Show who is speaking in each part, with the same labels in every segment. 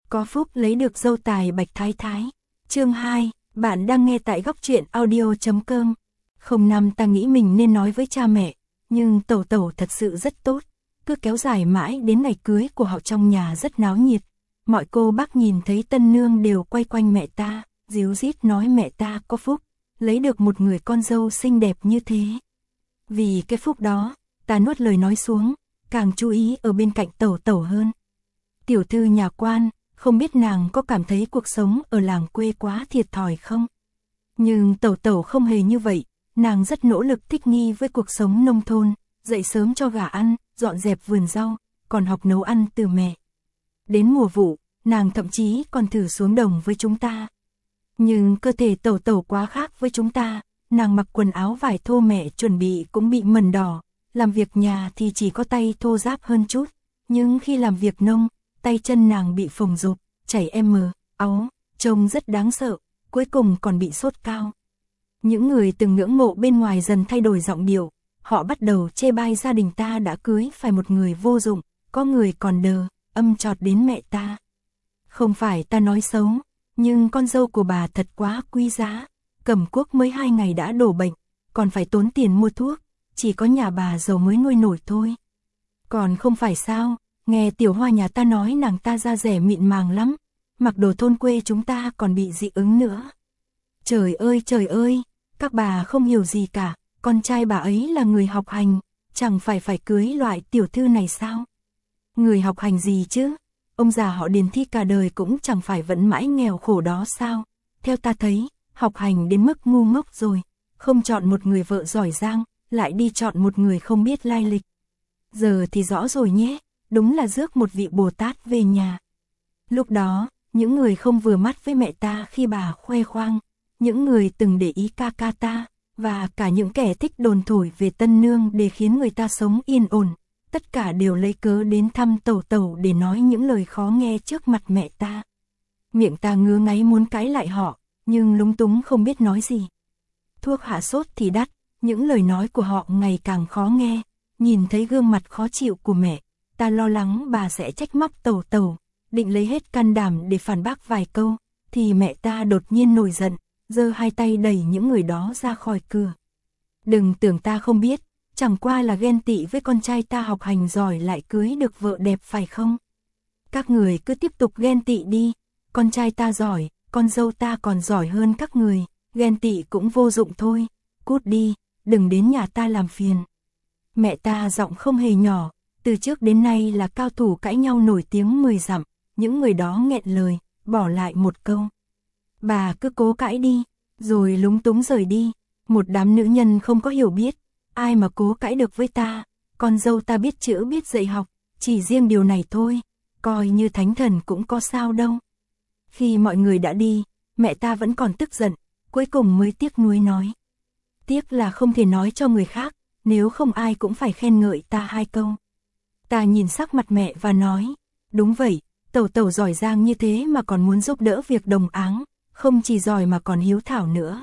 Speaker 1: Có phúc lấy được dâu tài Bạch Thái Thái. Chương 2, bạn đang nghe tại góc truyện audio.com. Không năm ta nghĩ mình nên nói với cha mẹ, nhưng Tẩu Tẩu thật sự rất tốt, cứ kéo dài mãi đến ngày cưới của họ trong nhà rất náo nhiệt. Mọi cô bác nhìn thấy tân nương đều quay quanh mẹ ta, díu dít nói mẹ ta có phúc, lấy được một người con dâu xinh đẹp như thế. Vì cái phúc đó, ta nuốt lời nói xuống, càng chú ý ở bên cạnh Tẩu Tẩu hơn. Tiểu thư nhà quan, không biết nàng có cảm thấy cuộc sống ở làng quê quá thiệt thòi không? Nhưng Tẩu Tẩu không hề như vậy, nàng rất nỗ lực thích nghi với cuộc sống nông thôn, dậy sớm cho gà ăn, dọn dẹp vườn rau, còn học nấu ăn từ mẹ. Đến mùa vụ, nàng thậm chí còn thử xuống đồng với chúng ta. Nhưng cơ thể Tẩu Tẩu quá khác với chúng ta, nàng mặc quần áo vải thô mẹ chuẩn bị cũng bị mẩn đỏ, làm việc nhà thì chỉ có tay thô ráp hơn chút, nhưng khi làm việc nông, tay chân nàng bị phồng rộp, chảy áo, trông rất đáng sợ, cuối cùng còn bị sốt cao. Những người từng ngưỡng mộ bên ngoài dần thay đổi giọng điệu, họ bắt đầu chê bai gia đình ta đã cưới phải một người vô dụng, có người còn đờ, âm chọt đến mẹ ta. Không phải ta nói xấu, nhưng con dâu của bà thật quá quý giá, Cẩm Quốc mới 2 ngày đã đổ bệnh, còn phải tốn tiền mua thuốc, chỉ có nhà bà giàu mới nuôi nổi thôi. Còn không phải sao, nghe Tiểu Hoa nhà ta nói nàng ta da dẻ mịn màng lắm, mặc đồ thôn quê chúng ta còn bị dị ứng nữa. Trời ơi, các bà không hiểu gì cả, con trai bà ấy là người học hành, chẳng phải cưới loại tiểu thư này sao? Người học hành gì chứ? Ông già họ Điền Thi cả đời cũng chẳng phải vẫn mãi nghèo khổ đó sao? Theo ta thấy, học hành đến mức ngu ngốc rồi, không chọn một người vợ giỏi giang, lại đi chọn một người không biết lai lịch. Giờ thì rõ rồi nhé, đúng là rước một vị Bồ Tát về nhà. Lúc đó, những người không vừa mắt với mẹ ta khi bà khoe khoang, những người từng để ý ca ca ta, và cả những kẻ thích đồn thổi về tân nương để khiến người ta sống yên ổn, tất cả đều lấy cớ đến thăm Tẩu Tẩu để nói những lời khó nghe trước mặt mẹ ta. Miệng ta ngứa ngáy muốn cãi lại họ, nhưng lúng túng không biết nói gì. Thuốc hạ sốt thì đắt, những lời nói của họ ngày càng khó nghe, nhìn thấy gương mặt khó chịu của mẹ, ta lo lắng bà sẽ trách móc Tẩu Tẩu, định lấy hết can đảm để phản bác vài câu, thì mẹ ta đột nhiên nổi giận, giơ hai tay đẩy những người đó ra khỏi cửa. Đừng tưởng ta không biết, chẳng qua là ghen tị với con trai ta học hành giỏi lại cưới được vợ đẹp phải không? Các người cứ tiếp tục ghen tị đi, con trai ta giỏi, con dâu ta còn giỏi hơn các người, ghen tị cũng vô dụng thôi, cút đi, đừng đến nhà ta làm phiền. Mẹ ta giọng không hề nhỏ, từ trước đến nay là cao thủ cãi nhau nổi tiếng 10 dặm, những người đó nghẹn lời, bỏ lại một câu. Bà cứ cố cãi đi, rồi lúng túng rời đi, một đám nữ nhân không có hiểu biết, ai mà cố cãi được với ta, con dâu ta biết chữ biết dạy học, chỉ riêng điều này thôi, coi như thánh thần cũng có sao đâu. Khi mọi người đã đi, mẹ ta vẫn còn tức giận, cuối cùng mới tiếc nuối nói. Tiếc là không thể nói cho người khác, nếu không ai cũng phải khen ngợi ta 2 câu. Ta nhìn sắc mặt mẹ và nói, đúng vậy, Tẩu Tẩu giỏi giang như thế mà còn muốn giúp đỡ việc đồng áng, không chỉ giỏi mà còn hiếu thảo nữa.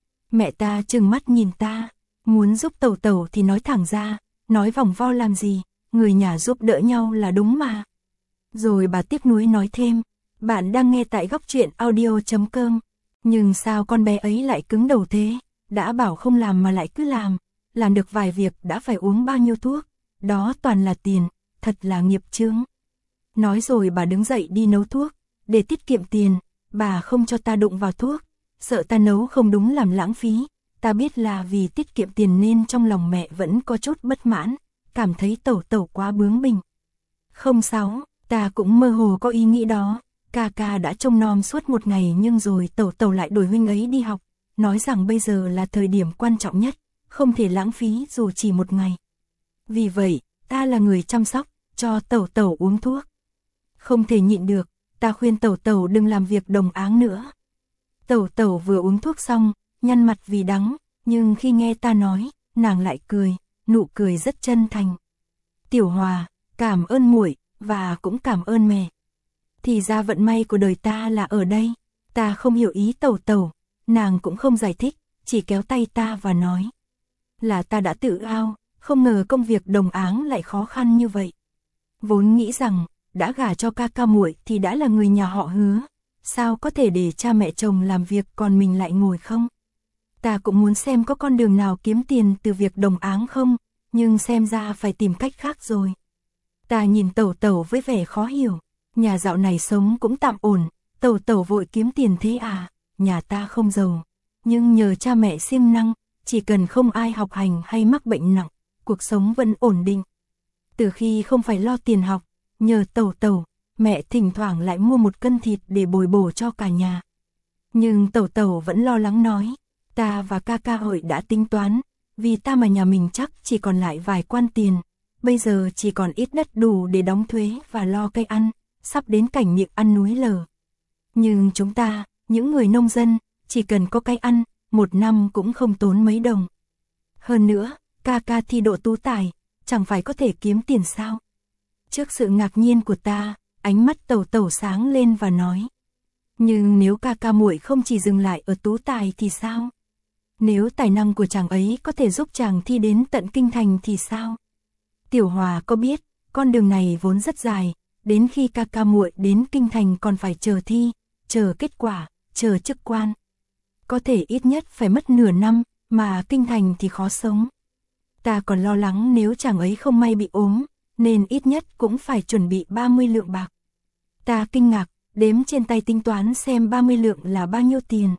Speaker 1: Mẹ ta trừng mắt nhìn ta, muốn giúp Tẩu Tẩu thì nói thẳng ra, nói vòng vo làm gì, người nhà giúp đỡ nhau là đúng mà. Rồi bà tiếc nuối nói thêm, bạn đang nghe tại góc truyện audio.com, nhưng sao con bé ấy lại cứng đầu thế, đã bảo không làm mà lại cứ làm được vài việc đã phải uống bao nhiêu thuốc, đó toàn là tiền, thật là nghiệp chướng. Nói rồi bà đứng dậy đi nấu thuốc, để tiết kiệm tiền, bà không cho ta đụng vào thuốc, sợ ta nấu không đúng làm lãng phí, ta biết là vì tiết kiệm tiền nên trong lòng mẹ vẫn có chút bất mãn, cảm thấy Tẩu Tẩu quá bướng bỉnh. Không sao, ta cũng mơ hồ có ý nghĩ đó, ca ca đã trông nom suốt một ngày nhưng rồi Tẩu Tẩu lại đuổi huynh ấy đi học, nói rằng bây giờ là thời điểm quan trọng nhất, không thể lãng phí dù chỉ một ngày. Vì vậy, ta là người chăm sóc, cho Tẩu Tẩu uống thuốc. Không thể nhịn được, ta khuyên Tẩu Tẩu đừng làm việc đồng áng nữa. Tẩu Tẩu vừa uống thuốc xong, nhăn mặt vì đắng, nhưng khi nghe ta nói, nàng lại cười, nụ cười rất chân thành. Tiểu Hòa, cảm ơn muội và cũng cảm ơn mẹ. Thì ra vận may của đời ta là ở đây, ta không hiểu ý Tẩu Tẩu, nàng cũng không giải thích, chỉ kéo tay ta và nói. Là ta đã tự ao, không ngờ công việc đồng áng lại khó khăn như vậy. Vốn nghĩ rằng, đã gả cho ca ca muội thì đã là người nhà họ Hứa, sao có thể để cha mẹ chồng làm việc còn mình lại ngồi không? Ta cũng muốn xem có con đường nào kiếm tiền từ việc đồng áng không, nhưng xem ra phải tìm cách khác rồi. Ta nhìn Tẩu Tẩu với vẻ khó hiểu, nhà dạo này sống cũng tạm ổn, Tẩu Tẩu vội kiếm tiền thế à? Nhà ta không giàu, nhưng nhờ cha mẹ siêng năng, chỉ cần không ai học hành hay mắc bệnh nặng, cuộc sống vẫn ổn định. Từ khi không phải lo tiền học, nhờ Tẩu Tẩu, mẹ thỉnh thoảng lại mua 1 cân thịt để bồi bổ cho cả nhà. Nhưng Tẩu Tẩu vẫn lo lắng nói, ta và ca ca hội đã tính toán, vì ta mà nhà mình chắc chỉ còn lại vài quan tiền, bây giờ chỉ còn ít đất đủ để đóng thuế và lo cây ăn, sắp đến cảnh miệng ăn núi lở. Nhưng chúng ta, những người nông dân, chỉ cần có cái ăn, 1 năm cũng không tốn mấy đồng. Hơn nữa, ca ca thi đỗ tú tài, chẳng phải có thể kiếm tiền sao? Trước sự ngạc nhiên của ta, ánh mắt Tẩu Tẩu sáng lên và nói, nhưng nếu ca ca muội không chỉ dừng lại ở tú tài thì sao? Nếu tài năng của chàng ấy có thể giúp chàng thi đến tận kinh thành thì sao? Tiểu Hòa có biết, con đường này vốn rất dài, đến khi ca ca muội đến kinh thành còn phải chờ thi, chờ kết quả, chờ chức quan. Có thể ít nhất phải mất nửa năm, mà kinh thành thì khó sống. Ta còn lo lắng nếu chàng ấy không may bị ốm, nên ít nhất cũng phải chuẩn bị 30 lượng bạc. Ta kinh ngạc, đếm trên tay tính toán xem 30 lượng là bao nhiêu tiền.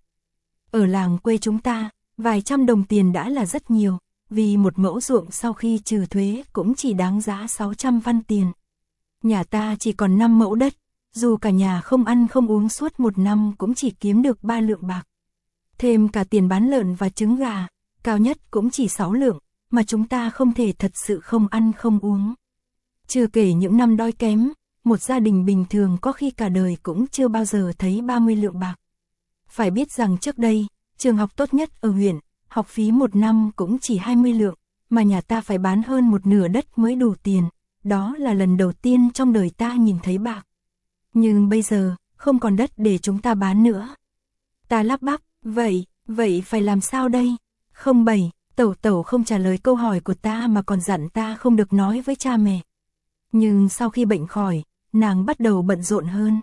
Speaker 1: Ở làng quê chúng ta, vài trăm đồng tiền đã là rất nhiều, vì 1 mẫu ruộng sau khi trừ thuế cũng chỉ đáng giá 600 văn tiền. Nhà ta chỉ còn 5 mẫu đất, dù cả nhà không ăn không uống suốt 1 năm cũng chỉ kiếm được 3 lượng bạc. Thêm cả tiền bán lợn và trứng gà, cao nhất cũng chỉ 6 lượng, mà chúng ta không thể thật sự không ăn không uống. Chưa kể những năm đói kém, một gia đình bình thường có khi cả đời cũng chưa bao giờ thấy 30 lượng bạc. Phải biết rằng trước đây, trường học tốt nhất ở huyện, học phí 1 năm cũng chỉ 20 lượng, mà nhà ta phải bán hơn 1/2 đất mới đủ tiền. Đó là lần đầu tiên trong đời ta nhìn thấy bạc. Nhưng bây giờ, không còn đất để chúng ta bán nữa. Ta lắp bắp, vậy phải làm sao đây? Không bày, Tẩu Tẩu không trả lời câu hỏi của ta mà còn dặn ta không được nói với cha mẹ. Nhưng sau khi bệnh khỏi, nàng bắt đầu bận rộn hơn.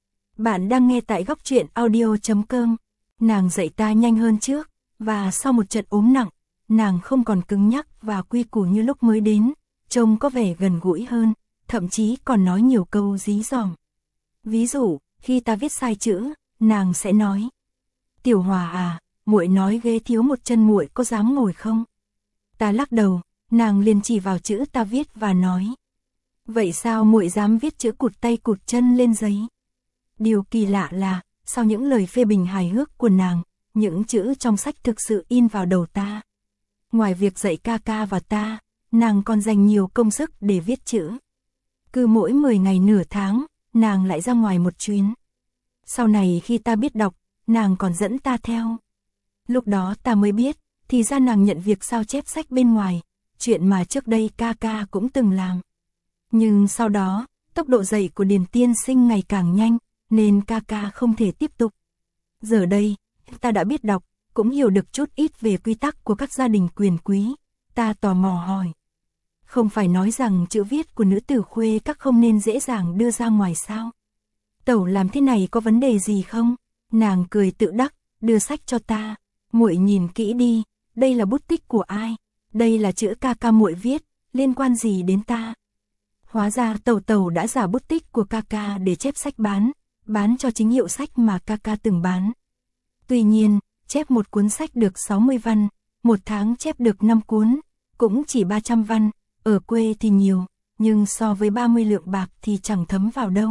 Speaker 1: Bạn đang nghe tại góc truyện audio.com. Nàng dạy ta nhanh hơn trước, và sau một trận ốm nặng, nàng không còn cứng nhắc và quy củ như lúc mới đến, trông có vẻ gần gũi hơn, thậm chí còn nói nhiều câu dí dỏm. Ví dụ, khi ta viết sai chữ, nàng sẽ nói: "Tiểu Hòa à, muội nói ghế thiếu một chân muội có dám ngồi không?" Ta lắc đầu, nàng liền chỉ vào chữ ta viết và nói: "Vậy sao muội dám viết chữ cụt tay cụt chân lên giấy?" Điều kỳ lạ là, sau những lời phê bình hài hước của nàng, những chữ trong sách thực sự in vào đầu ta. Ngoài việc dạy ca ca và ta, nàng còn dành nhiều công sức để viết chữ. Cứ mỗi 10 ngày nửa tháng, nàng lại ra ngoài một chuyến. Sau này khi ta biết đọc, nàng còn dẫn ta theo. Lúc đó ta mới biết, thì ra nàng nhận việc sao chép sách bên ngoài, chuyện mà trước đây ca ca cũng từng làm. Nhưng sau đó, tốc độ dạy của Điền tiên sinh ngày càng nhanh, nên ca ca không thể tiếp tục. Giờ đây, ta đã biết đọc, cũng hiểu được chút ít về quy tắc của các gia đình quyền quý. Ta tò mò hỏi: "Không phải nói rằng chữ viết của nữ tử khuê các không nên dễ dàng đưa ra ngoài sao? Tẩu làm thế này có vấn đề gì không?" Nàng cười tự đắc, đưa sách cho ta: "Muội nhìn kỹ đi, đây là bút tích của ai? Đây là chữ ca ca muội viết, liên quan gì đến ta?" Hóa ra Tẩu Tẩu đã giả bút tích của ca ca để chép sách bán cho chính hiệu sách mà ca ca từng bán. Tuy nhiên, chép một cuốn sách được 60 văn, một tháng chép được 5 cuốn, cũng chỉ 300 văn, ở quê thì nhiều, nhưng so với 30 lượng bạc thì chẳng thấm vào đâu.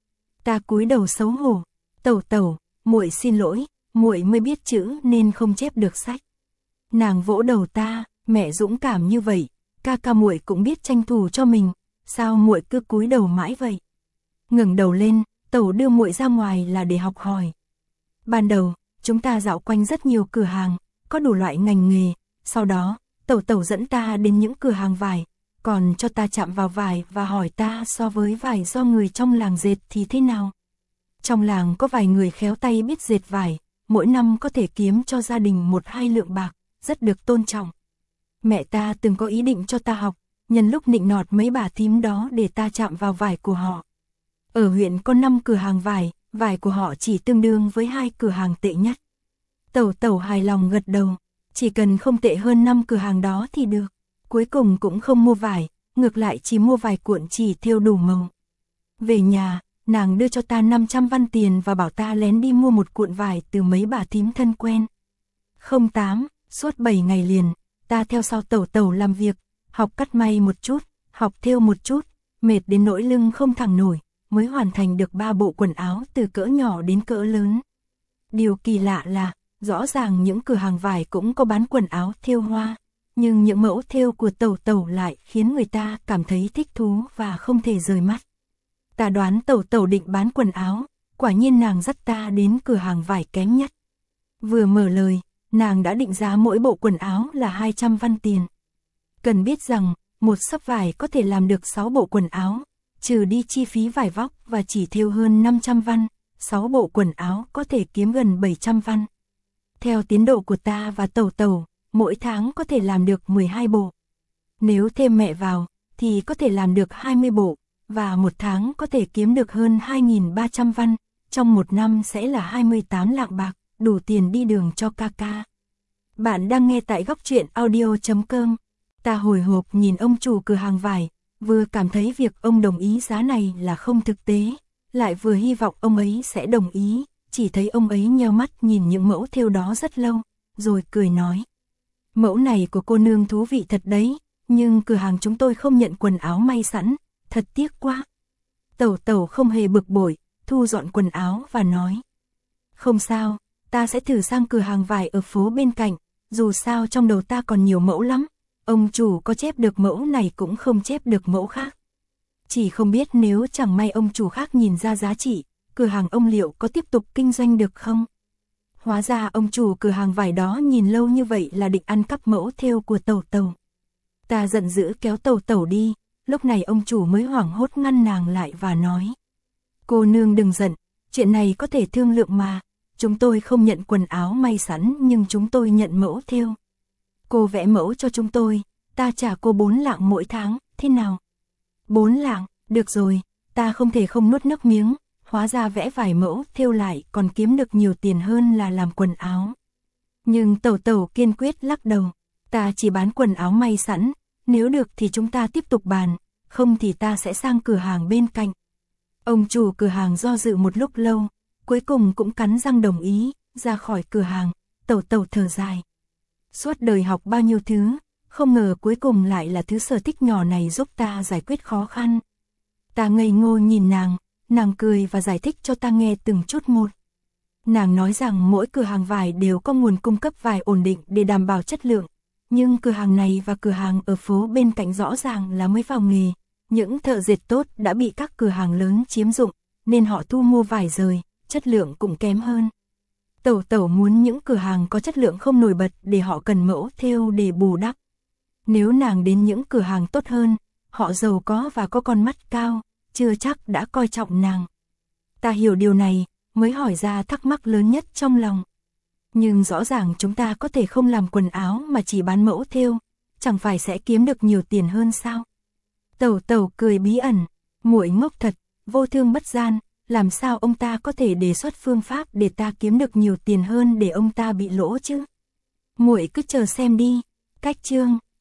Speaker 1: Ta cúi đầu xấu hổ: "Tẩu Tẩu, muội xin lỗi, muội mới biết chữ nên không chép được sách." Nàng vỗ đầu ta: "Mẹ dũng cảm như vậy, ca ca muội cũng biết tranh thủ cho mình, sao muội cứ cúi đầu mãi vậy?" Ngẩng đầu lên, Tẩu đưa muội ra ngoài là để học hỏi. Ban đầu, chúng ta dạo quanh rất nhiều cửa hàng, có đủ loại ngành nghề, sau đó, Tẩu dẫn ta đến những cửa hàng vải, còn cho ta chạm vào vải và hỏi ta so với vải do người trong làng dệt thì thế nào. Trong làng có vài người khéo tay biết dệt vải, mỗi năm có thể kiếm cho gia đình 1-2 lượng bạc, rất được tôn trọng. Mẹ ta từng có ý định cho ta học, nhân lúc nịnh nọt mấy bà thím đó để ta chạm vào vải của họ. Ở huyện có 5 cửa hàng vải, vải của họ chỉ tương đương với 2 cửa hàng tệ nhất. Tẩu tẩu hài lòng gật đầu, chỉ cần không tệ hơn 5 cửa hàng đó thì được. Cuối cùng cũng không mua vải, ngược lại chỉ mua vài cuộn chỉ thêu đủ màu. Về nhà, nàng đưa cho ta 500 văn tiền và bảo ta lén đi mua một cuộn vải từ mấy bà thím thân quen. 08, suốt 7 ngày liền, ta theo sau tẩu tẩu làm việc, học cắt may một chút, học thêu một chút, mệt đến nỗi lưng không thẳng nổi, mới hoàn thành được 3 bộ quần áo từ cỡ nhỏ đến cỡ lớn. Điều kỳ lạ là, rõ ràng những cửa hàng vải cũng có bán quần áo thêu hoa, nhưng những mẫu thêu của tẩu tẩu lại khiến người ta cảm thấy thích thú và không thể rời mắt. Ta đoán tẩu tẩu định bán quần áo, quả nhiên nàng dắt ta đến cửa hàng vải kém nhất. Vừa mở lời, nàng đã định giá mỗi bộ quần áo là 200 văn tiền. Cần biết rằng, một xấp vải có thể làm được 6 bộ quần áo, trừ đi chi phí vải vóc và chỉ thêu hơn 500 văn, 6 bộ quần áo có thể kiếm gần 700 văn. Theo tiến độ của ta và tẩu tẩu, mỗi tháng có thể làm được 12 bộ. Nếu thêm mẹ vào, thì có thể làm được 20 bộ, và một tháng có thể kiếm được hơn 2.300 văn, trong một năm sẽ là 28 lạng bạc, đủ tiền đi đường cho ca ca. Bạn đang nghe tại góc truyện audio.com. Ta hồi hộp nhìn ông chủ cửa hàng vải, vừa cảm thấy việc ông đồng ý giá này là không thực tế, lại vừa hy vọng ông ấy sẽ đồng ý, chỉ thấy ông ấy nheo mắt nhìn những mẫu thêu đó rất lâu, rồi cười nói. Mẫu này của cô nương thú vị thật đấy, nhưng cửa hàng chúng tôi không nhận quần áo may sẵn, thật tiếc quá. Tẩu tẩu không hề bực bội, thu dọn quần áo và nói. Không sao, ta sẽ thử sang cửa hàng vải ở phố bên cạnh, dù sao trong đầu ta còn nhiều mẫu lắm, ông chủ có chép được mẫu này cũng không chép được mẫu khác. Chỉ không biết nếu chẳng may ông chủ khác nhìn ra giá trị, cửa hàng ông liệu có tiếp tục kinh doanh được không? Hóa ra ông chủ cửa hàng vải đó nhìn lâu như vậy là định ăn cắp mẫu thêu của tẩu tẩu. Ta giận dữ kéo tẩu tẩu đi, lúc này ông chủ mới hoảng hốt ngăn nàng lại và nói. Cô nương đừng giận, chuyện này có thể thương lượng mà, chúng tôi không nhận quần áo may sẵn nhưng chúng tôi nhận mẫu thêu. Cô vẽ mẫu cho chúng tôi, ta trả cô 4 lạng mỗi tháng, thế nào? 4 lạng, được rồi, ta không thể không nuốt nước miếng, hóa ra vẽ vài mẫu thêu lại còn kiếm được nhiều tiền hơn là làm quần áo. Nhưng tẩu tẩu kiên quyết lắc đầu, ta chỉ bán quần áo may sẵn, nếu được thì chúng ta tiếp tục bàn, không thì ta sẽ sang cửa hàng bên cạnh. Ông chủ cửa hàng do dự một lúc lâu, cuối cùng cũng cắn răng đồng ý, ra khỏi cửa hàng, tẩu tẩu thở dài. Suốt đời học bao nhiêu thứ, không ngờ cuối cùng lại là thứ sở thích nhỏ này giúp ta giải quyết khó khăn. Ta ngây ngô nhìn nàng cười và giải thích cho ta nghe từng chút một. Nàng nói rằng mỗi cửa hàng vải đều có nguồn cung cấp vải ổn định để đảm bảo chất lượng, nhưng cửa hàng này và cửa hàng ở phố bên cạnh rõ ràng là mới vào nghề. Những thợ dệt tốt đã bị các cửa hàng lớn chiếm dụng, nên họ thu mua vải rời, chất lượng cũng kém hơn. Tẩu tẩu muốn những cửa hàng có chất lượng không nổi bật để họ cần mẫu thêu để bù đắp. Nếu nàng đến những cửa hàng tốt hơn, họ giàu có và có con mắt cao, chưa chắc đã coi trọng nàng. Ta hiểu điều này, mới hỏi ra thắc mắc lớn nhất trong lòng. Nhưng rõ ràng chúng ta có thể không làm quần áo mà chỉ bán mẫu thêu, chẳng phải sẽ kiếm được nhiều tiền hơn sao? Tẩu tẩu cười bí ẩn, muội ngốc thật, vô thương bất gian, làm sao ông ta có thể đề xuất phương pháp để ta kiếm được nhiều tiền hơn để ông ta bị lỗ chứ? Muội cứ chờ xem đi. Cách chương